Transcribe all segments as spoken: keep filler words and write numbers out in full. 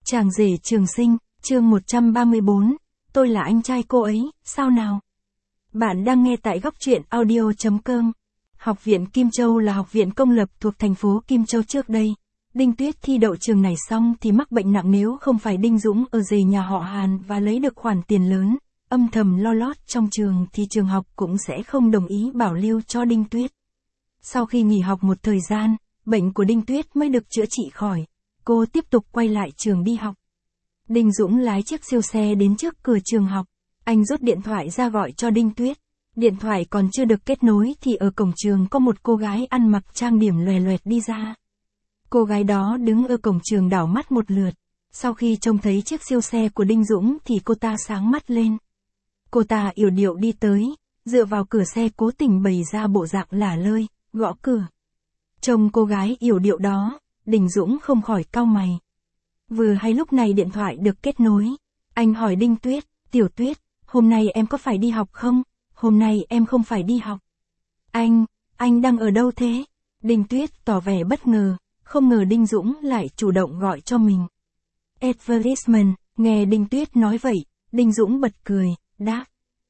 Chàng rể trường sinh, chương một trăm ba mươi bốn, tôi là anh trai cô ấy, sao nào? Bạn đang nghe tại góc truyện audio chấm com. Học viện Kim Châu là học viện công lập thuộc thành phố Kim Châu trước đây. Đinh Tuyết thi đậu trường này xong thì mắc bệnh nặng, nếu không phải Đinh Dũng ở rể nhà họ Hàn và lấy được khoản tiền lớn, âm thầm lo lót trong trường thì trường học cũng sẽ không đồng ý bảo lưu cho Đinh Tuyết. Sau khi nghỉ học một thời gian, bệnh của Đinh Tuyết mới được chữa trị khỏi. Cô tiếp tục quay lại trường đi học. Đinh Dũng lái chiếc siêu xe đến trước cửa trường học. Anh rút điện thoại ra gọi cho Đinh Tuyết. Điện thoại còn chưa được kết nối thì ở cổng trường có một cô gái ăn mặc trang điểm loè loẹt đi ra. Cô gái đó đứng ở cổng trường đảo mắt một lượt. Sau khi trông thấy chiếc siêu xe của Đinh Dũng thì cô ta sáng mắt lên. Cô ta yểu điệu đi tới, dựa vào cửa xe cố tình bày ra bộ dạng lả lơi, gõ cửa. Trông cô gái yểu điệu đó, Đinh Dũng không khỏi cau mày. Vừa hay lúc này điện thoại được kết nối. Anh hỏi Đinh Tuyết, Tiểu Tuyết, hôm nay em có phải đi học không? Hôm nay em không phải đi học. Anh, anh đang ở đâu thế? Đinh Tuyết tỏ vẻ bất ngờ, không ngờ Đinh Dũng lại chủ động gọi cho mình. Advertisement, nghe Đinh Tuyết nói vậy, Đinh Dũng bật cười, đáp.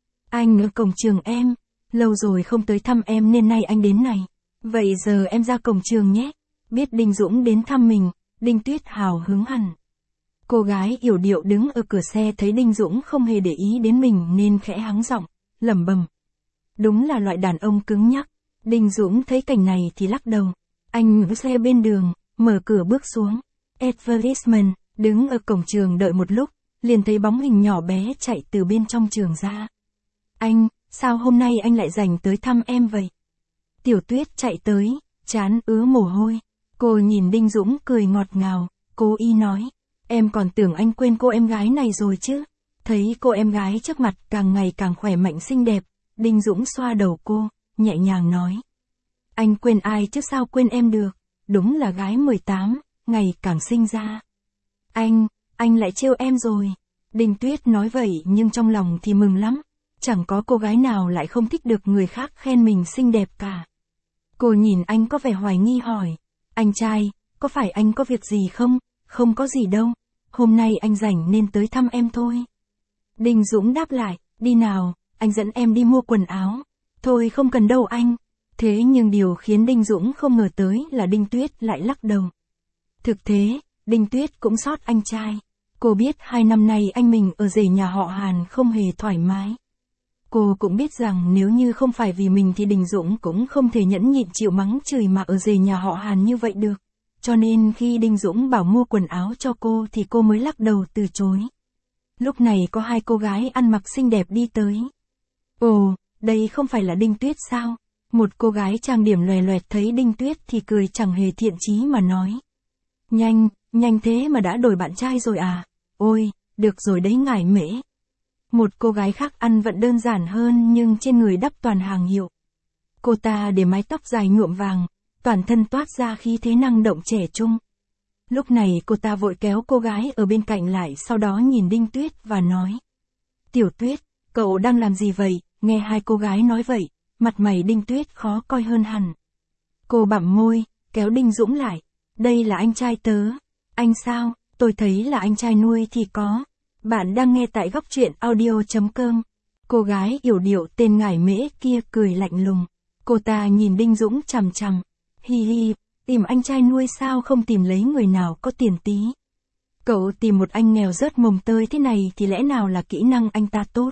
Anh ở cổng trường em, lâu rồi không tới thăm em nên nay anh đến này. Vậy giờ em ra cổng trường nhé. Biết Đinh Dũng đến thăm mình, Đinh Tuyết hào hứng hẳn. Cô gái yểu điệu đứng ở cửa xe thấy Đinh Dũng không hề để ý đến mình nên khẽ hắng giọng, lẩm bẩm. Đúng là loại đàn ông cứng nhắc. Đinh Dũng thấy cảnh này thì lắc đầu. Anh ngừng xe bên đường, mở cửa bước xuống. Advertisement, đứng ở cổng trường đợi một lúc, liền thấy bóng hình nhỏ bé chạy từ bên trong trường ra. Anh, sao hôm nay anh lại dành tới thăm em vậy? Tiểu Tuyết chạy tới, trán ứa mồ hôi. Cô nhìn Đinh Dũng cười ngọt ngào, cố ý nói. Em còn tưởng anh quên cô em gái này rồi chứ. Thấy cô em gái trước mặt càng ngày càng khỏe mạnh xinh đẹp, Đinh Dũng xoa đầu cô, nhẹ nhàng nói. Anh quên ai chứ sao quên em được, đúng là gái mười tám, ngày càng xinh ra. Anh, anh lại trêu em rồi. Đinh Tuyết nói vậy nhưng trong lòng thì mừng lắm. Chẳng có cô gái nào lại không thích được người khác khen mình xinh đẹp cả. Cô nhìn anh có vẻ hoài nghi hỏi. Anh trai, có phải anh có việc gì không? Không có gì đâu. Hôm nay anh rảnh nên tới thăm em thôi. Đinh Dũng đáp lại, đi nào, anh dẫn em đi mua quần áo. Thôi không cần đâu anh. Thế nhưng điều khiến Đinh Dũng không ngờ tới là Đinh Tuyết lại lắc đầu. Thực tế, Đinh Tuyết cũng xót anh trai. Cô biết hai năm nay anh mình ở rể nhà họ Hàn không hề thoải mái. Cô cũng biết rằng nếu như không phải vì mình thì Đinh Dũng cũng không thể nhẫn nhịn chịu mắng chửi mà ở rể nhà họ Hàn như vậy được. Cho nên khi Đinh Dũng bảo mua quần áo cho cô thì cô mới lắc đầu từ chối. Lúc này có hai cô gái ăn mặc xinh đẹp đi tới. Ồ, đây không phải là Đinh Tuyết sao? Một cô gái trang điểm loè loẹt thấy Đinh Tuyết thì cười chẳng hề thiện chí mà nói. Nhanh, nhanh thế mà đã đổi bạn trai rồi à? Ôi, được rồi đấy ngải mễ. Một cô gái khác ăn vẫn đơn giản hơn nhưng trên người đắp toàn hàng hiệu. Cô ta để mái tóc dài nhuộm vàng, toàn thân toát ra khí thế năng động trẻ trung. Lúc này cô ta vội kéo cô gái ở bên cạnh lại, sau đó nhìn Đinh Tuyết và nói. Tiểu Tuyết, cậu đang làm gì vậy? Nghe hai cô gái nói vậy, mặt mày Đinh Tuyết khó coi hơn hẳn. Cô bặm môi, kéo Đinh Dũng lại. Đây là anh trai tớ. Anh sao? Tôi thấy là anh trai nuôi thì có. Bạn đang nghe tại góc truyện audio chấm com. Cô gái yểu điệu tên ngải mễ kia cười lạnh lùng. Cô ta nhìn Đinh Dũng chằm chằm. Hi hi, tìm anh trai nuôi sao không tìm lấy người nào có tiền tí. Cậu tìm một anh nghèo rớt mồng tơi thế này thì lẽ nào là kỹ năng anh ta tốt.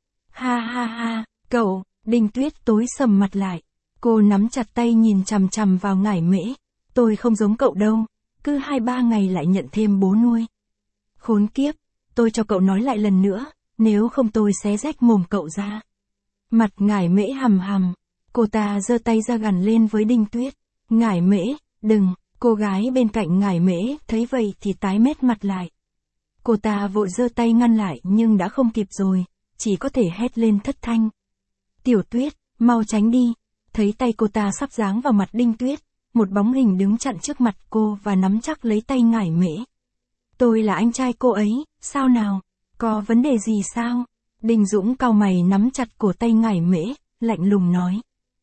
Ha ha ha, cậu, Đinh Tuyết tối sầm mặt lại. Cô nắm chặt tay nhìn chằm chằm vào ngải mễ. Tôi không giống cậu đâu, cứ hai ba ngày lại nhận thêm bố nuôi. Khốn kiếp, tôi cho cậu nói lại lần nữa, nếu không tôi xé rách mồm cậu ra. Mặt ngải mễ hầm hầm, cô ta giơ tay ra gằn lên với Đinh Tuyết. Ngải mễ, đừng, cô gái bên cạnh ngải mễ thấy vậy thì tái mét mặt lại. Cô ta vội giơ tay ngăn lại nhưng đã không kịp rồi, chỉ có thể hét lên thất thanh. Tiểu Tuyết, mau tránh đi. Thấy tay cô ta sắp giáng vào mặt Đinh Tuyết, một bóng hình đứng chặn trước mặt cô và nắm chắc lấy tay ngải mễ. Tôi là anh trai cô ấy, sao nào? Có vấn đề gì sao? Đinh Dũng cau mày nắm chặt cổ tay ngải mễ, lạnh lùng nói.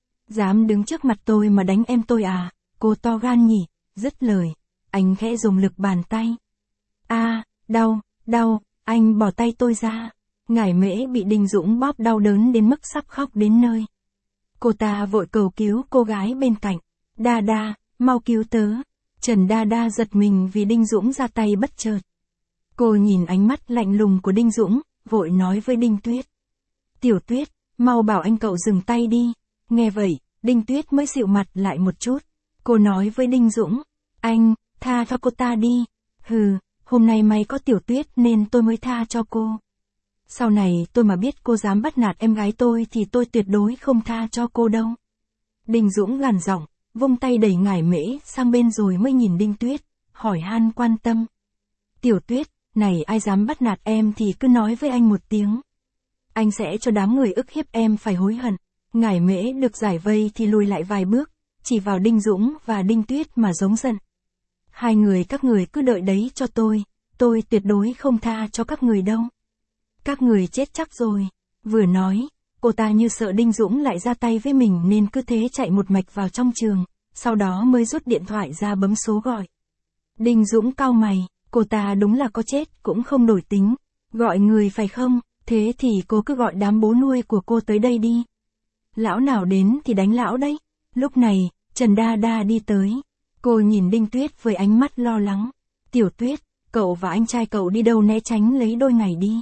Dám đứng trước mặt tôi mà đánh em tôi à? Cô to gan nhỉ? Dứt lời, anh khẽ dùng lực bàn tay. A, Đau, đau, anh bỏ tay tôi ra. Ngải Mễ bị Đinh Dũng bóp đau đớn đến mức sắp khóc đến nơi. Cô ta vội cầu cứu cô gái bên cạnh. Đa Đa, mau cứu tớ. Trần Đa Đa giật mình vì Đinh Dũng ra tay bất chợt. Cô nhìn ánh mắt lạnh lùng của Đinh Dũng, vội nói với Đinh Tuyết. Tiểu Tuyết, mau bảo anh cậu dừng tay đi. Nghe vậy, Đinh Tuyết mới dịu mặt lại một chút. Cô nói với Đinh Dũng. Anh, tha cho cô ta đi. Hừ, hôm nay mày có Tiểu Tuyết nên tôi mới tha cho cô. Sau này tôi mà biết cô dám bắt nạt em gái tôi thì tôi tuyệt đối không tha cho cô đâu. Đinh Dũng gằn giọng, vung tay đẩy Ngải Mễ sang bên rồi mới nhìn Đinh Tuyết, hỏi han quan tâm. Tiểu Tuyết, này ai dám bắt nạt em thì cứ nói với anh một tiếng. Anh sẽ cho đám người ức hiếp em phải hối hận. Ngải Mễ được giải vây thì lùi lại vài bước, chỉ vào Đinh Dũng và Đinh Tuyết mà giống giận. Hai người các người cứ đợi đấy cho tôi, tôi tuyệt đối không tha cho các người đâu. Các người chết chắc rồi. Vừa nói, cô ta như sợ Đinh Dũng lại ra tay với mình nên cứ thế chạy một mạch vào trong trường, sau đó mới rút điện thoại ra bấm số gọi. Đinh Dũng cau mày, cô ta đúng là có chết cũng không đổi tính. Gọi người phải không? Thế thì cô cứ gọi đám bố nuôi của cô tới đây đi. Lão nào đến thì đánh lão đấy. Lúc này, Trần Đa Đa đi tới. Cô nhìn Đinh Tuyết với ánh mắt lo lắng. Tiểu Tuyết, cậu và anh trai cậu đi đâu né tránh lấy đôi ngày đi.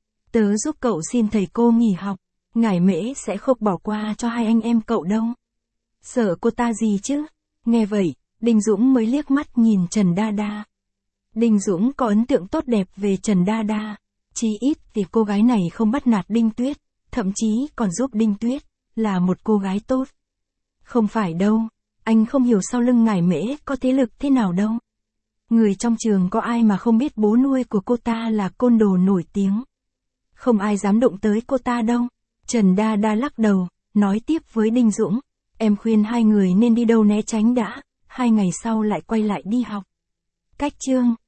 Tớ giúp cậu xin thầy cô nghỉ học. Ngải Mễ sẽ không bỏ qua cho hai anh em cậu đâu. Sợ cô ta gì chứ? Nghe vậy, Đinh Dũng mới liếc mắt nhìn Trần Đa Đa. Đinh Dũng có ấn tượng tốt đẹp về Trần Đa Đa. Chí ít vì cô gái này không bắt nạt Đinh Tuyết, thậm chí còn giúp Đinh Tuyết, là một cô gái tốt. Không phải đâu, anh không hiểu sau lưng Ngải Mễ có thế lực thế nào đâu. Người trong trường có ai mà không biết bố nuôi của cô ta là côn đồ nổi tiếng. Không ai dám động tới cô ta đâu. Trần Đa Đa lắc đầu, nói tiếp với Đinh Dũng. Em khuyên hai người nên đi đâu né tránh đã, hai ngày sau lại quay lại đi học. Cách chương